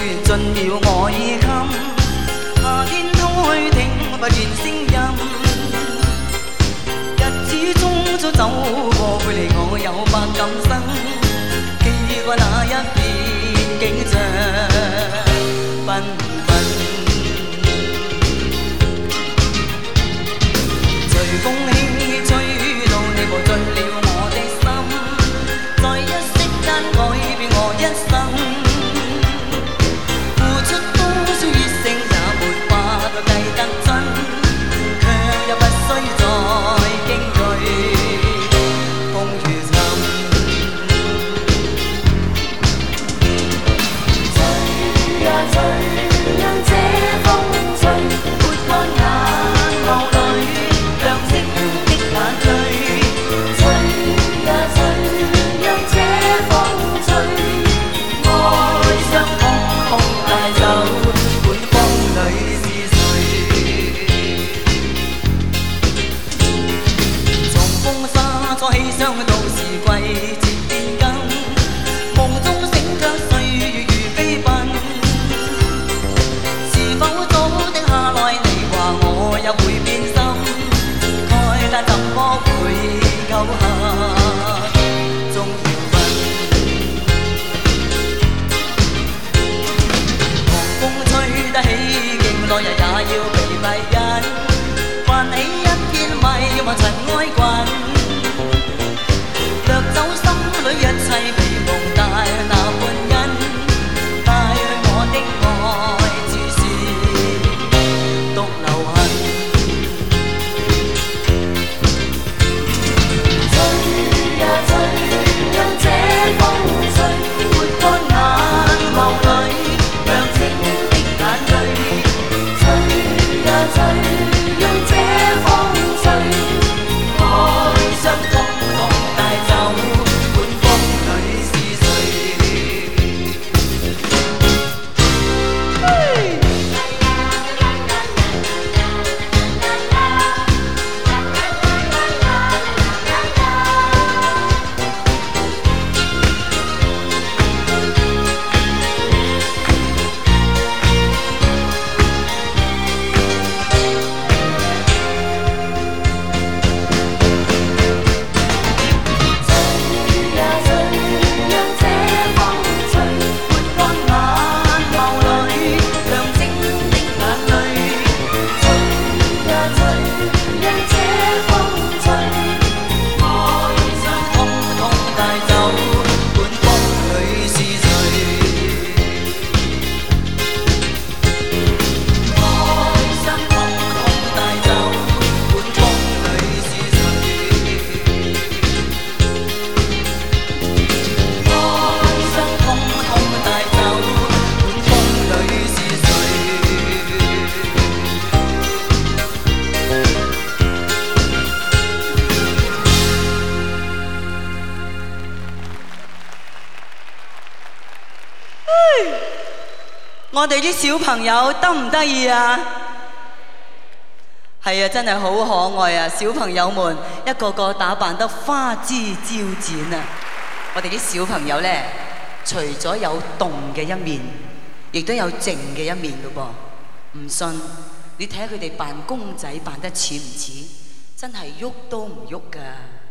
盡了我已襟，夏天開聽不見聲音，日子匆匆走過，背離我有百感生，記掛那一片景象繽紛，隨風輕吹到你步進了我的心，在一息間改變我一生。 我哋啲小朋友得唔得意啊？係啊，真係好可愛啊！小朋友們一個個打扮得花枝招展啊！我哋啲小朋友呢，除咗有動嘅一面，亦都有靜嘅一面㗎噃。唔信，你睇下佢哋扮公仔扮得似唔似？真係喐都唔喐㗎。